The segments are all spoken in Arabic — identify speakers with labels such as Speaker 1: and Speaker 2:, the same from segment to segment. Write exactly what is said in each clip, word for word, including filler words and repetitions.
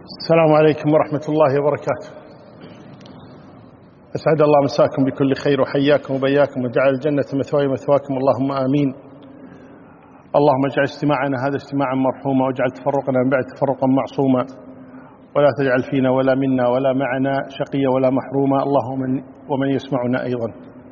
Speaker 1: السلام عليكم ورحمة الله وبركاته. أسعد الله مساكم بكل خير وحياكم وبياكم وجعل الجنة مثواي مثواكم، اللهم آمين. اللهم اجعل اجتماعنا هذا اجتماعا مرحوما، واجعل تفرقنا من بعد تفرقا معصوما، ولا تجعل فينا ولا منا ولا معنا شقيا ولا محروما، اللهم ومن يسمعنا أيضا.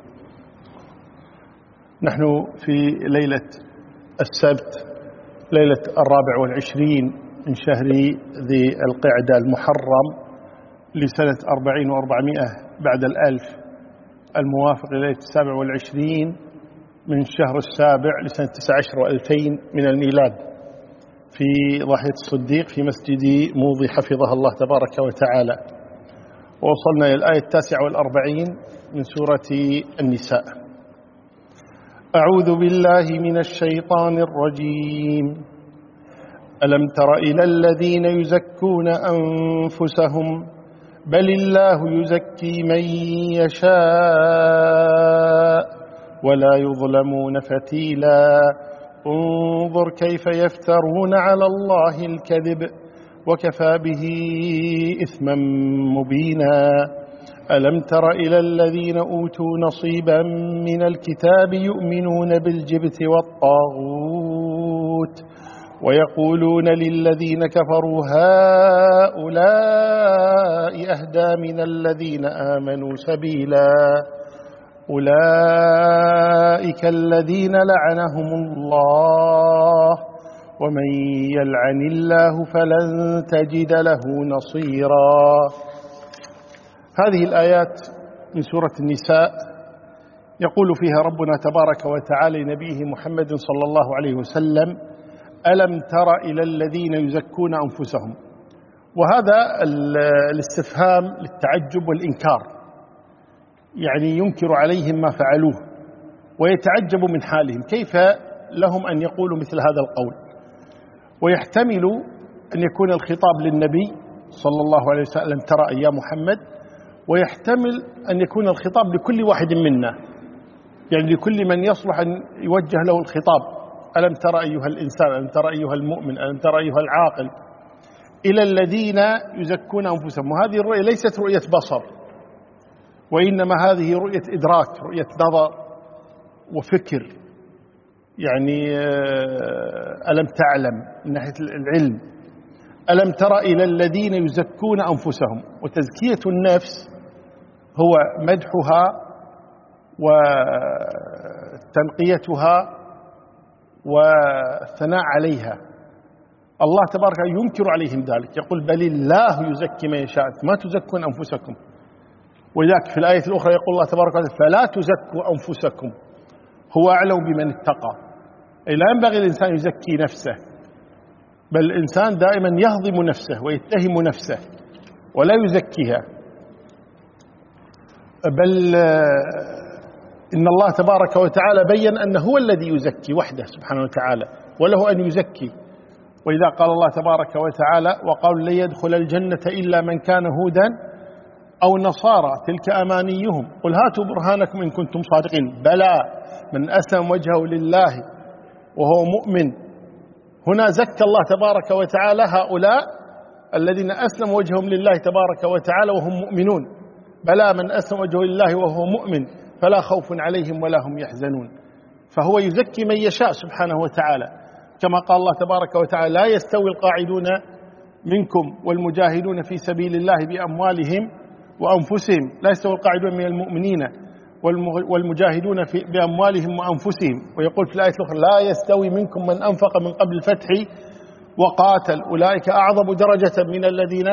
Speaker 1: نحن في ليلة السبت، ليلة الرابع والعشرين من شهر ذي القعدة المحرم لسنة أربعين وأربعمائة بعد الألف، الموافق لليلة السابع والعشرين من شهر السابع لسنة تسع عشر وألفين من الميلاد، في ضاحية الصديق في مسجد موضي حفظها الله تبارك وتعالى. ووصلنا إلى الآية التاسعة والأربعين من سورة النساء. أعوذ بالله من الشيطان الرجيم. ألم تر إلى الذين يزكون أنفسهم بل الله يزكي من يشاء ولا يظلمون فتيلا انظر كيف يفترون على الله الكذب وكفى به إثما مبينا. ألم تر إلى الذين أوتوا نصيبا من الكتاب يؤمنون بالجبت والطاغوت ويقولون للذين كفروا هؤلاء أهدى من الذين آمنوا سبيلا أولئك الذين لعنهم الله ومن يلعن الله فلن تجد له نصيرا. هذه الآيات من سورة النساء يقول فيها ربنا تبارك وتعالى لنبيه محمد صلى الله عليه وسلم: ألم تر إلى الذين يزكون أنفسهم. وهذا الاستفهام للتعجب والإنكار، يعني ينكر عليهم ما فعلوه ويتعجب من حالهم، كيف لهم أن يقولوا مثل هذا القول. ويحتمل أن يكون الخطاب للنبي صلى الله عليه وسلم ترى يا محمد، ويحتمل أن يكون الخطاب لكل واحد منا، يعني لكل من يصلح أن يوجه له الخطاب. ألم ترى أيها الإنسان، ألم ترى أيها المؤمن، ألم ترى أيها العاقل، إلى الذين يزكون أنفسهم. وهذه الرؤية ليست رؤية بصر، وإنما هذه رؤية إدراك، رؤية نظر وفكر. يعني ألم تعلم من ناحية العلم. ألم ترى إلى الذين يزكون أنفسهم. وتزكية النفس هو مدحها وتنقيتها والثناء عليها. الله تبارك ينكر عليهم ذلك، يقول بل الله يزكي من يشاء، ما تزكون أنفسكم. ولذلك في الآية الأخرى يقول الله تبارك وتعالى فلا تزكوا أنفسكم هو أعلم بمن اتقى. لا ينبغي الإنسان يزكي نفسه، بل الإنسان دائما يهضم نفسه ويتهم نفسه ولا يزكيها. بل إن الله تبارك وتعالى بيّن أنه هو الذي يزكي وحده سبحانه وتعالى، وله أن يزكي. وإذا قال الله تبارك وتعالى وقالوا لن يدخل الجنة إلا من كان هودا أو نصارى تلك أمانيهم قل هاتوا برهانكم إن كنتم صادقين بلى من أسلم وجهه لله وهو مؤمن. هنا زكى الله تبارك وتعالى هؤلاء الذين أسلموا وجههم لله تبارك وتعالى وهم مؤمنون. بلى من أسلم وجهه لله وهو مؤمن فلا خوف عليهم ولا هم يحزنون. فهو يزكي من يشاء سبحانه وتعالى، كما قال الله تبارك وتعالى لا يستوي القاعدون منكم والمجاهدون في سبيل الله بأموالهم وأنفسهم، لا يستوي القاعدون من المؤمنين والمجاهدون في بأموالهم وأنفسهم. ويقول في الآية الأخرى لا يستوي منكم من أنفق من قبل الفتح وقاتل أولئك أعظم درجة من الذين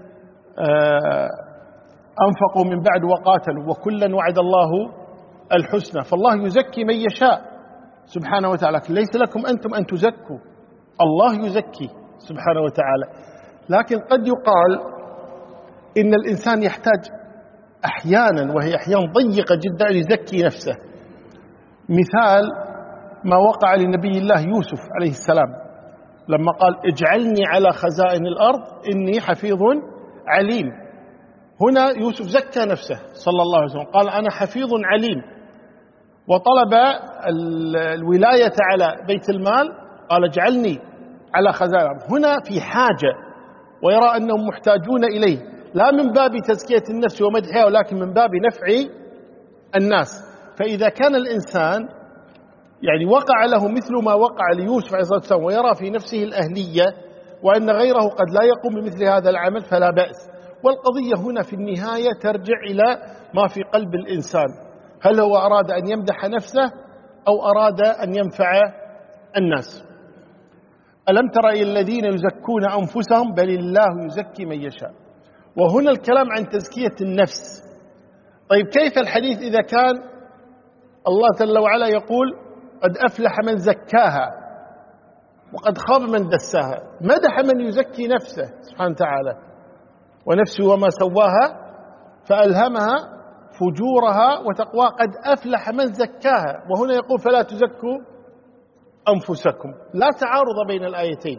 Speaker 1: أنفقوا من بعد وقاتلوا وكلا وعد الله الحسنى. فالله يزكي من يشاء سبحانه وتعالى، ليس لكم أنتم أن تزكوا، الله يزكي سبحانه وتعالى. لكن قد يقال إن الإنسان يحتاج أحيانا، وهي أحيان ضيقة جدا، أن يزكي نفسه. مثال ما وقع لنبي الله يوسف عليه السلام لما قال اجعلني على خزائن الأرض إني حفيظ عليم. هنا يوسف زكى نفسه صلى الله عليه وسلم، قال أنا حفيظ عليم، وطلب الولاية على بيت المال، قال اجعلني على خزائن الأرض. هنا في حاجة ويرى أنهم محتاجون إليه، لا من باب تزكية النفس ومدحها ولكن من باب نفع الناس. فإذا كان الإنسان يعني وقع له مثل ما وقع ليوسف عليه الصلاة والسلام ويرى في نفسه الأهلية وأن غيره قد لا يقوم بمثل هذا العمل فلا بأس. والقضية هنا في النهاية ترجع إلى ما في قلب الإنسان، هل هو أراد أن يمدح نفسه أو أراد أن ينفع الناس. ألم تر إلى الذين يزكون أنفسهم بل الله يزكي من يشاء. وهنا الكلام عن تزكية النفس. طيب كيف الحديث إذا كان الله جل وعلا يقول قد أفلح من زكاها وقد خاب من دساها، مدح من يزكي نفسه سبحانه وتعالى، ونفسه وما سواها فألهمها فجورها وتقواها قد أفلح من زكاها، وهنا يقول فلا تزكوا أنفسكم. لا تعارض بين الآيتين،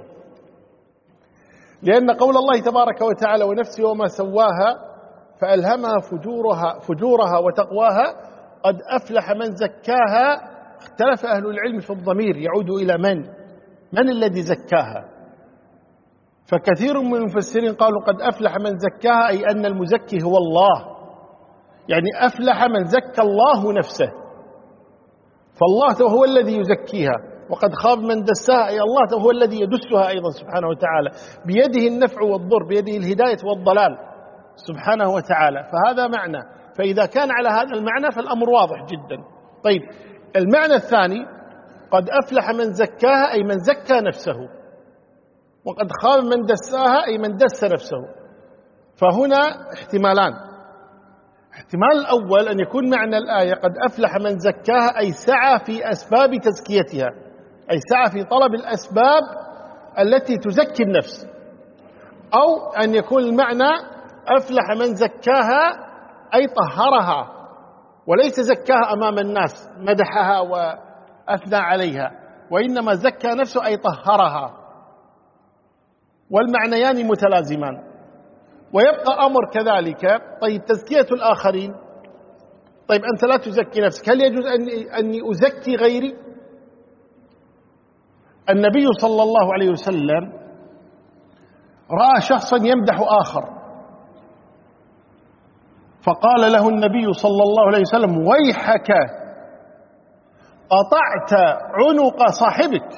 Speaker 1: لأن قول الله تبارك وتعالى ونفسه وما سواها فألهمها فجورها فجورها وتقواها قد أفلح من زكاها، اختلف أهل العلم في الضمير يعود إلى من من الذي زكاها. فكثير من المفسرين قالوا قد أفلح من زكاها أي أن المزكي هو الله، يعني أفلح من زكى الله نفسه، فالله هو الذي يزكيها، وقد خاب من دساها أي الله هو الذي يدسها أيضا سبحانه وتعالى، بيده النفع والضر، بيده الهداية والضلال سبحانه وتعالى. فهذا معنى، فإذا كان على هذا المعنى فالأمر واضح جدا. طيب المعنى الثاني قد أفلح من زكاها أي من زكى نفسه، وقد خاب من دساها أي من دس نفسه. فهنا احتمالان، احتمال الأول أن يكون معنى الآية قد أفلح من زكاها أي سعى في أسباب تزكيتها، أي سعى في طلب الأسباب التي تزكي النفس، أو أن يكون المعنى أفلح من زكاها أي طهرها، وليس زكاها أمام الناس مدحها وأثنى عليها، وإنما زكى نفسه أي طهرها، والمعنيان متلازمان. ويبقى أمر كذلك. طيب تزكية الآخرين، طيب أنت لا تزكي نفسك، هل يجوز أني أزكي غيري؟ النبي صلى الله عليه وسلم رأى شخصا يمدح آخر، فقال له النبي صلى الله عليه وسلم ويحك قطعت عنق صاحبك،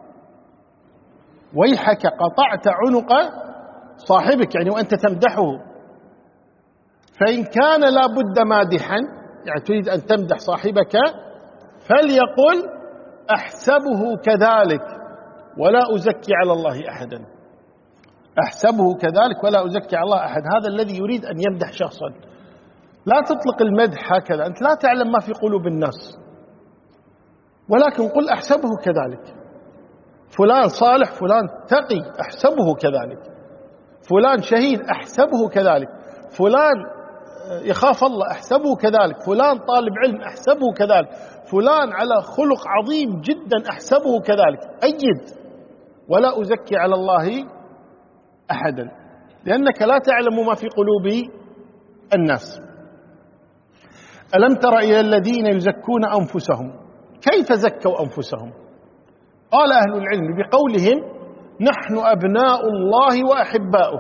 Speaker 1: ويحك قطعت عنق صاحبك، يعني وأنت تمدحه. فإن كان لا بد مادحا، يعني تريد أن تمدح صاحبك، فليقل أحسبه كذلك ولا أزكي على الله أحدا، أحسبه كذلك ولا أزكي على الله أحد. هذا الذي يريد أن يمدح شخصا. لا تطلق المدح هكذا، أنت لا تعلم ما في قلوب الناس، ولكن قل أحسبه كذلك، فلان صالح، فلان تقي، أحسبه كذلك، فلان شهيد، أحسبه كذلك، فلان يخاف الله، أحسبه كذلك، فلان طالب علم، أحسبه كذلك، فلان على خلق عظيم جدا، أحسبه كذلك. أيد ولا أزكي على الله أحدا، لأنك لا تعلم ما في قلوب الناس. ألم تر إلى الذين يزكون أنفسهم، كيف زكوا أنفسهم؟ قال أهل العلم بقولهم نحن أبناء الله وأحباؤه،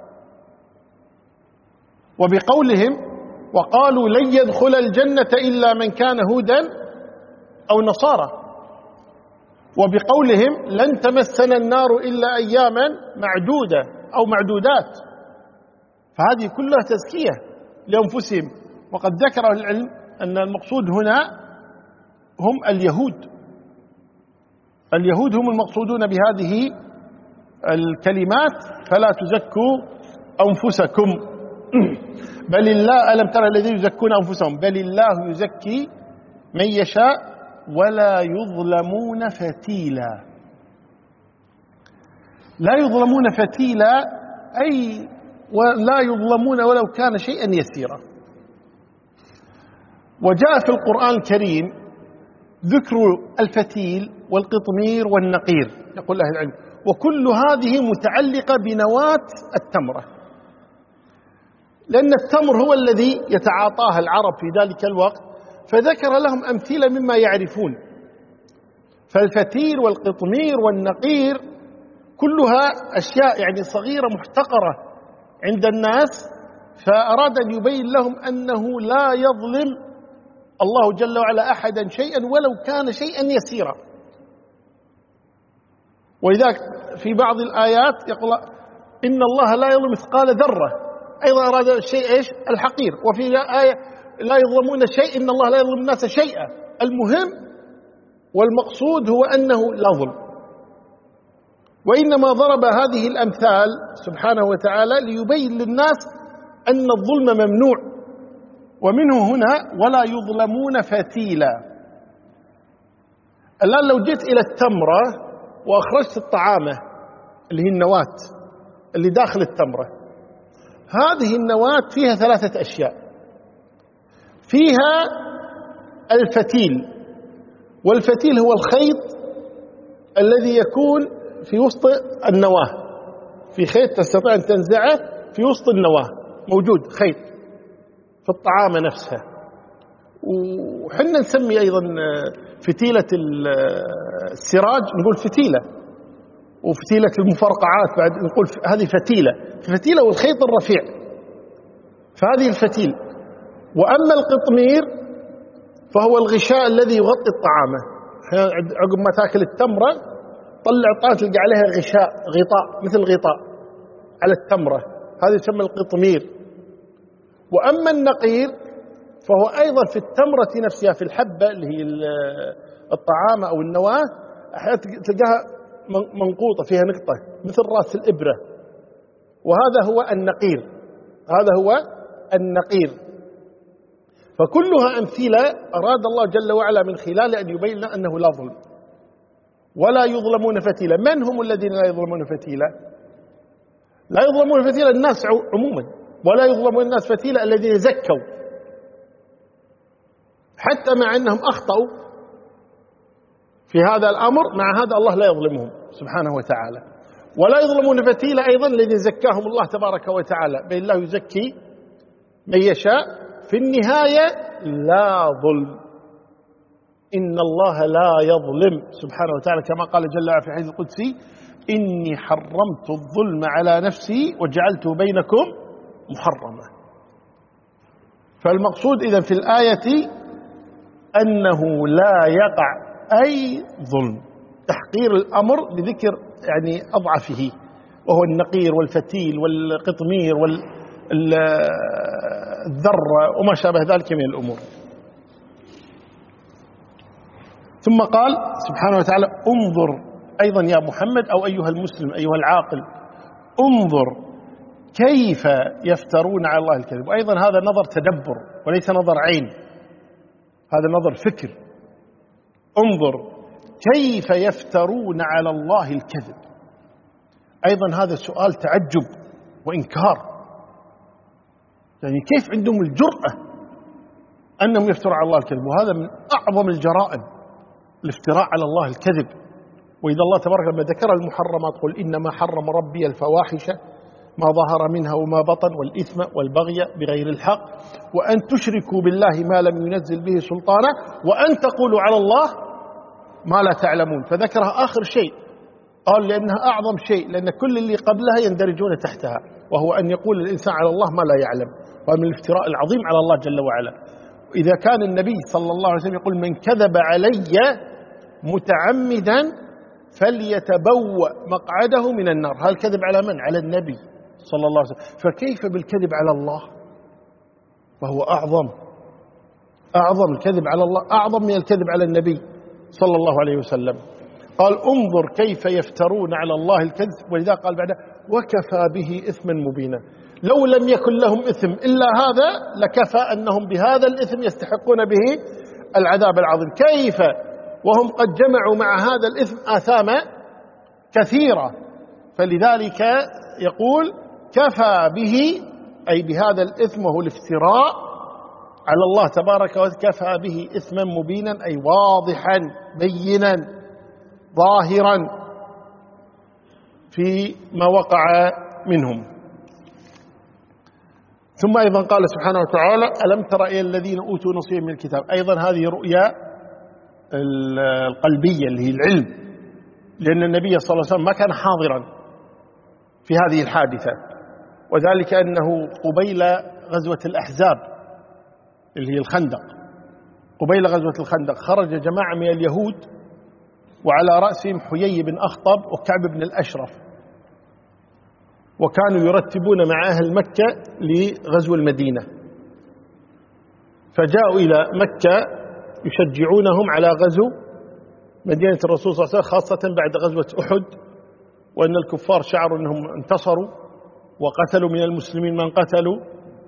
Speaker 1: وبقولهم وقالوا لن يدخل الجنة إلا من كان هودا أو نصارى، وبقولهم لن تمسنا النار إلا أياما معدودة أو معدودات. فهذه كلها تزكية لأنفسهم. وقد ذكر أهل العلم أن المقصود هنا هم اليهود، اليهود هم المقصودون بهذه الكلمات فلا تزكوا أنفسكم بل الله. ألم ترى الذين يزكون أنفسهم بل الله يزكي من يشاء ولا يظلمون فتيلا. لا يظلمون فتيلا أي ولا يظلمون ولو كان شيئا يسيرا. وجاء في القرآن الكريم ذكر الفتيل والقطمير والنقير، يقول أهل العلم، وكل هذه متعلقة بنواة التمرة، لأن التمر هو الذي يتعاطاها العرب في ذلك الوقت، فذكر لهم أمثلة مما يعرفون. فالفتيل والقطمير والنقير كلها أشياء يعني صغيرة محتقرة عند الناس، فأراد أن يبين لهم أنه لا يظلم الله جل وعلا أحدا شيئا ولو كان شيئا يسيرا. ولذلك في بعض الآيات يقول إن الله لا يظلم مثقال ذرة، أيضا أراد الشيء إيش؟ الحقير. وفي آية لا يظلمون شيء إن الله لا يظلم الناس شيئا. المهم والمقصود هو أنه لا ظلم، وإنما ضرب هذه الأمثال سبحانه وتعالى ليبين للناس أن الظلم ممنوع. ومنه هنا ولا يظلمون فتيلا. الآن لو جيت إلى التمرة وأخرجت الطعامة اللي هي النواة اللي داخل التمرة، هذه النواة فيها ثلاثة أشياء. فيها الفتيل، والفتيل هو الخيط الذي يكون في وسط النواة، في خيط تستطيع أن تنزعه في وسط النواة، موجود خيط في الطعامة نفسها. وحنا نسمي أيضا فتيلة السراج نقول فتيلة، وفتيلة المفرقعات بعد نقول هذه فتيلة. فتيلة والخيط الرفيع، فهذه الفتيل. وأما القطمير فهو الغشاء الذي يغطي الطعامة. عقب ما تاكل التمرة طلع طاس تلقى عليها غشاء، غطاء مثل غطاء على التمرة، هذا يسمى القطمير. وأما النقير فهو أيضا في التمرة نفسها، في الحبة اللي هي الطعامة أو النواة، أحيانا تلقاها منقوطة فيها نقطة مثل رأس الإبرة، وهذا هو النقير. هذا هو النقير. فكلها أمثلة أراد الله جل وعلا من خلال أن يبين لنا أنه لا ظلم. ولا يظلمون فتيلا. من هم الذين لا يظلمون فتيلا؟ لا يظلمون فتيلا الناس عموما، ولا يظلمون الناس فتيلا الذين زكوا، حتى مع أنهم أخطأوا في هذا الأمر، مع هذا الله لا يظلمهم سبحانه وتعالى. ولا يظلمون فتيلا أيضا الذين زكاهم الله تبارك وتعالى، بل الله يزكي من يشاء. في النهاية لا ظلم، إن الله لا يظلم سبحانه وتعالى، كما قال جل وعلا في الحديث القدسي: إني حرمت الظلم على نفسي وجعلته بينكم محرما. فالمقصود إذن في الآية أنه لا يقع أي ظلم، تحقير الأمر بذكر يعني أضعفه، وهو النقير والفتيل والقطمير والذرة وما شابه ذلك من الأمور. ثم قال سبحانه وتعالى: انظر أيضا يا محمد أو أيها المسلم أيها العاقل، انظر كيف يفترون على الله الكذب. وأيضا هذا نظر تدبر وليس نظر عين، هذا نظر فكر. انظر كيف يفترون على الله الكذب. أيضا هذا سؤال تعجب وإنكار، يعني كيف عندهم الجرأة أنهم يفتروا على الله الكذب؟ وهذا من أعظم الجرائم، الافتراء على الله الكذب. وإذا الله تبارك لما ذكر المحرمات قل إنما حرم ربي الفواحش ما ظهر منها وما بطن والإثم والبغي بغير الحق وأن تشركوا بالله ما لم ينزل به سلطانا وأن تقولوا على الله ما لا تعلمون. فذكرها آخر شيء، قال لأنها أعظم شيء، لأن كل اللي قبلها يندرجون تحتها، وهو أن يقول الإنسان على الله ما لا يعلم، ومن الافتراء العظيم على الله جل وعلا. إذا كان النبي صلى الله عليه وسلم يقول: من كذب علي متعمدا فليتبوأ مقعده من النار. هل الكذب على من؟ على النبي صلى الله عليه وسلم. فكيف بالكذب على الله؟ فهو أعظم أعظم الكذب على الله أعظم من الكذب على النبي صلى الله عليه وسلم. قال: انظر كيف يفترون على الله الكذب. ولذا قال بعدها: وكفى به إثما مبينا. لو لم يكن لهم إثم إلا هذا لكفى أنهم بهذا الإثم يستحقون به العذاب العظيم. كيف وهم قد جمعوا مع هذا الإثم آثاما كثيرة؟ فلذلك يقول: كفى به، أي بهذا الإثم وهو الافتراء على الله تبارك وتعالى، كفى به إثما مبينا، أي واضحا بينا ظاهرا في ما وقع منهم. ثم أيضا قال سبحانه وتعالى: ألم تر إلى الذين أوتوا نصيبا من الكتاب. أيضا هذه رؤيا القلبية اللي هي العلم، لأن النبي صلى الله عليه وسلم ما كان حاضرا في هذه الحادثة، وذلك أنه قبيل غزوة الأحزاب اللي هي الخندق، قبيل غزوة الخندق خرج جماعة من اليهود وعلى رأسهم حيي بن أخطب وكعب بن الأشرف، وكانوا يرتبون مع أهل مكة لغزو المدينة، فجاءوا إلى مكة يشجعونهم على غزو مدينة الرسول صلى الله عليه وسلم، خاصة بعد غزوة أحد، وأن الكفار شعروا أنهم انتصروا وقتلوا من المسلمين من قتلوا،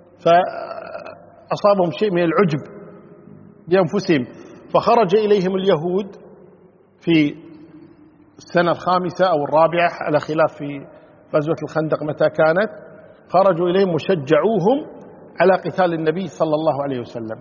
Speaker 1: فأصابهم شيء من العجب بأنفسهم، فخرج إليهم اليهود في السنة الخامسة أو الرابعة على خلاف في غزوة الخندق متى كانت، خرجوا إليهم وشجعوهم على قتال النبي صلى الله عليه وسلم.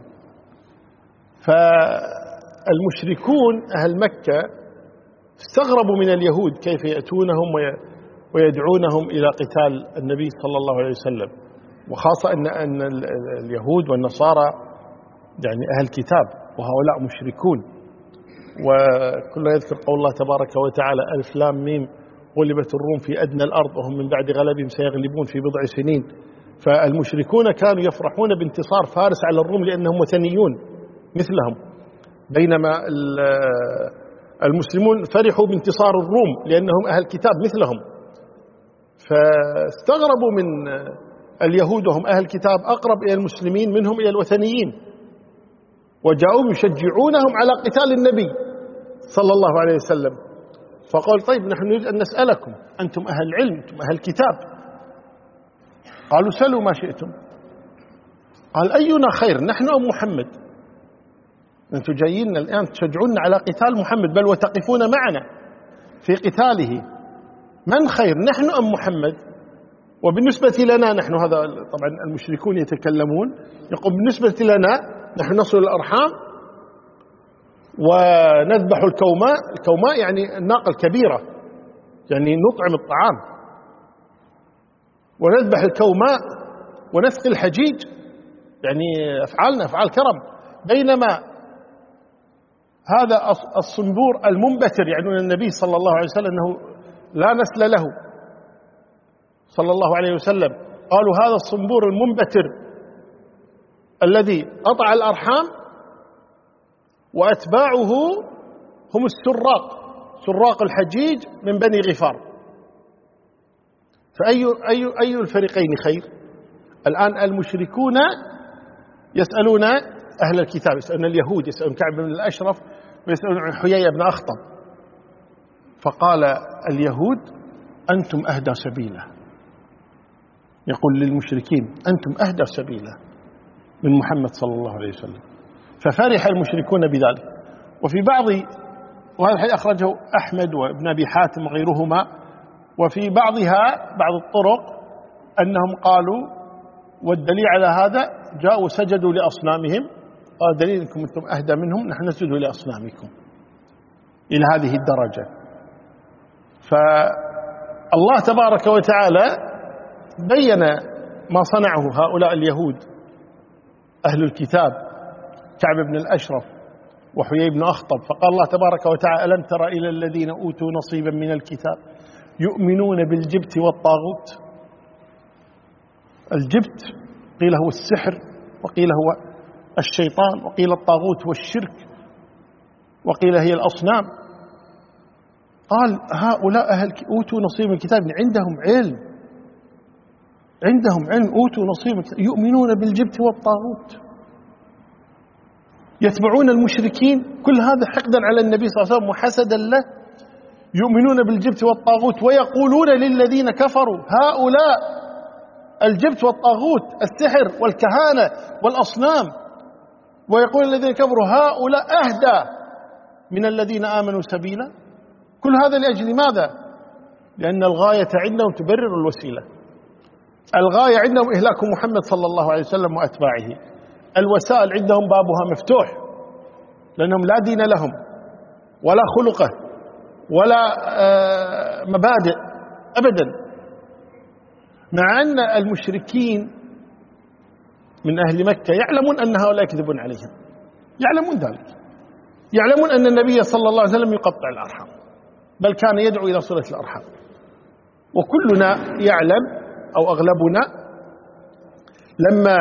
Speaker 1: فالمشركون أهل مكة استغربوا من اليهود كيف يأتونهم ويدعونهم إلى قتال النبي صلى الله عليه وسلم، وخاصة أن أن اليهود والنصارى يعني أهل كتاب وهؤلاء مشركون. وكل يذكر قول الله تبارك وتعالى ألف لام ميم غلبت الروم في أدنى الأرض وهم من بعد غلبهم سيغلبون في بضع سنين. فالمشركون كانوا يفرحون بانتصار فارس على الروم لأنهم وثنيون مثلهم، بينما المسلمون فرحوا بانتصار الروم لأنهم أهل كتاب مثلهم. فاستغربوا من اليهود وهم أهل كتاب أقرب إلى المسلمين منهم إلى الوثنيين، وجاءوا يشجعونهم على قتال النبي صلى الله عليه وسلم. فقال طيب نحن نريد أن نسألكم، أنتم أهل علم، أنتم أهل كتاب. قالوا سلوا ما شئتم. قال أينا خير، نحن أم محمد؟ أنتم جايين الآن تشجعون على قتال محمد، بل وتقفون معنا في قتاله، من خير، نحن أم محمد؟ وبالنسبة لنا نحن، هذا طبعا المشركون يتكلمون، يقول بالنسبة لنا نحن نصل الأرحام ونذبح الكوماء، الكوماء يعني الناقة الكبيرة، يعني نطعم الطعام، ونذبح الكوماء ونسقي الحجيج، يعني أفعالنا أفعال كرم. بينما هذا الصنبور المنبتر، يعني النبي صلى الله عليه وسلم أنه لا نسل له صلى الله عليه وسلم، قالوا هذا الصنبور المنبتر الذي قطع الأرحام، وأتباعه هم السراق، سراق الحجيج من بني غفار. فأي أي أي الفريقين خير؟ الآن المشركون يسألون أهل الكتاب، يسألون اليهود، يسألون كعب بن الأشرف، ويسألون عن حيي بن أخطب. فقال اليهود أنتم أهدى سبيلا، يقول للمشركين أنتم أهدى سبيلا من محمد صلى الله عليه وسلم. ففرح المشركون بذلك. وفي بعض، وهذا الحديث أخرجه أحمد وابن أبي حاتم وغيرهما، وفي بعضها بعض الطرق أنهم قالوا، والدليل على هذا جاءوا سجدوا لأصنامهم، قال دليل أنكم أنتم أهدى منهم، نحن نسجد لأصنامكم، إلى هذه الدرجة. فالله تبارك وتعالى بين ما صنعه هؤلاء اليهود أهل الكتاب كعب بن الأشرف وحيي بن أخطب. فقال الله تبارك وتعالى ألم تر إلى الذين أوتوا نصيبا من الكتاب يؤمنون بالجبت والطاغوت. الجبت قيل هو السحر، وقيل هو الشيطان، وقيل الطاغوت هو الشرك، وقيل هي الأصنام. قال هؤلاء أهل أوتوا نصيب من الكتاب، عندهم علم، عندهم علم، أوتوا نصيب، يؤمنون بالجبت والطاغوت، يتبعون المشركين. كل هذا حقدا على النبي صلى الله عليه وسلم وحسدا له. يؤمنون بالجبت والطاغوت ويقولون للذين كفروا هؤلاء الجبت والطاغوت، السحر والكهانة والأصنام، ويقول الذين كفروا هؤلاء أهدى من الذين آمنوا سبيلا. كل هذا لأجل ماذا؟ لأن الغاية عندهم تبرر الوسيلة. الغاية عندهم إهلاك محمد صلى الله عليه وسلم وأتباعه، الوسائل عندهم بابها مفتوح، لأنهم لا دين لهم ولا خلقه ولا مبادئ أبدا. مع أن المشركين من أهل مكة يعلمون أن هؤلاء يكذبون عليهم، يعلمون ذلك، يعلمون أن النبي صلى الله عليه وسلم يقطع الأرحام، بل كان يدعو إلى صلة الأرحام. وكلنا يعلم أو أغلبنا لما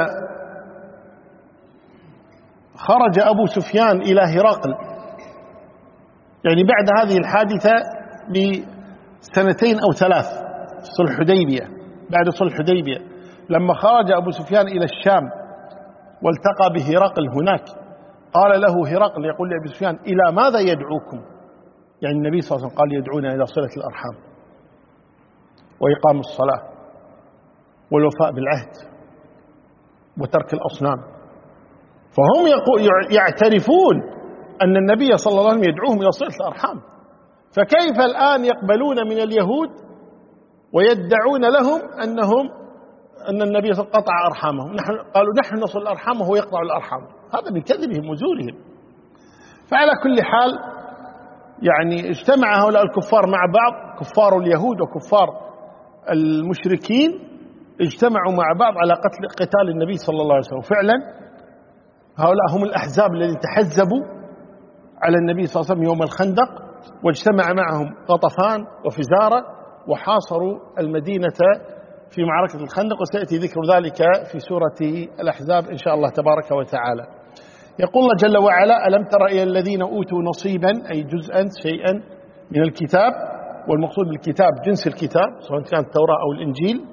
Speaker 1: خرج أبو سفيان إلى هرقل، يعني بعد هذه الحادثة بسنتين أو ثلاث، صلح حديبية، بعد صلح حديبية لما خرج أبو سفيان إلى الشام والتقى بهرقل هناك، قال له هرقل يقول لأبي سفيان: إلى ماذا يدعوكم؟ يعني النبي صلى الله عليه وسلم قال: يدعونا إلى صلة الأرحام وإقام الصلاة والوفاء بالعهد وترك الأصنام. فهم يعترفون أن النبي صلى الله عليه وسلم يدعوهم إلى صلة الأرحام، فكيف الآن يقبلون من اليهود ويدعون لهم أنهم أن النبي صلى الله عليه وسلم قطع أرحامهم؟ نحن قالوا نحن نصل الأرحام وهو يقطع الأرحام. هذا من كذبهم وزورهم. فعلى كل حال يعني اجتمع هؤلاء الكفار مع بعض، كفار اليهود وكفار المشركين اجتمعوا مع بعض على قتل قتال النبي صلى الله عليه وسلم. فعلا هؤلاء هم الأحزاب الذين تحزبوا على النبي صلى الله عليه وسلم يوم الخندق، واجتمع معهم غطفان وفزارة وحاصروا المدينة في معركة الخندق، وسيأتي ذكر ذلك في سورة الأحزاب إن شاء الله تبارك وتعالى. يقول الله جل وعلا: ألم تر إلى الذين أوتوا نصيبا، أي جزءا شيئا من الكتاب، والمقصود بالكتاب جنس الكتاب سواء كان التوراة أو الإنجيل،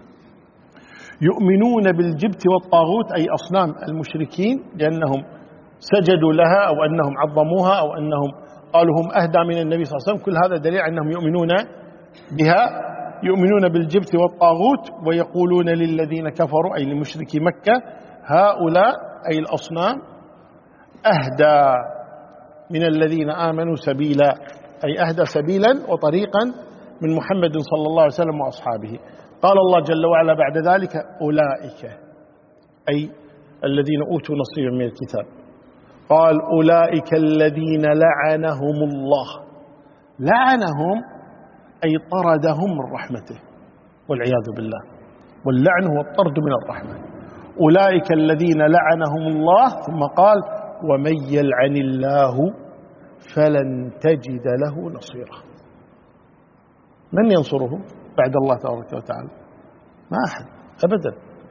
Speaker 1: يؤمنون بالجبت والطاغوت، أي أصنام المشركين، لأنهم سجدوا لها أو أنهم عظموها أو أنهم قالوا هم أهدى من النبي صلى الله عليه وسلم. كل هذا دليل أنهم يؤمنون بها. يؤمنون بالجبت والطاغوت ويقولون للذين كفروا، أي لمشركي مكة: هؤلاء أي الأصنام أهدى من الذين آمنوا سبيلا، أي أهدى سبيلا وطريقا من محمد صلى الله عليه وسلم وأصحابه. قال الله جل وعلا بعد ذلك: أولئك، أي الذين أوتوا نصيبا من الكتاب. قال: أولئك الذين لعنهم الله. لعنهم أي طردهم من رحمته والعياذ بالله، واللعن هو الطرد من الرحمة. أولئك الذين لعنهم الله، ثم قال: ومن يلعن الله فلن تجد له نصيرا. من ينصره بعد الله تبارك وتعالى؟ ما أحد أبدا،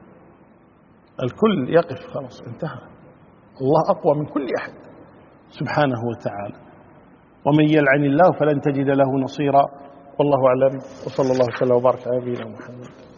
Speaker 1: الكل يقف خلاص انتهى. الله أقوى من كل أحد سبحانه وتعالى. ومن يلعن الله فلن تجد له نصيرا. والله أعلم، وصلى الله وسلم وبارك على نبينا محمد.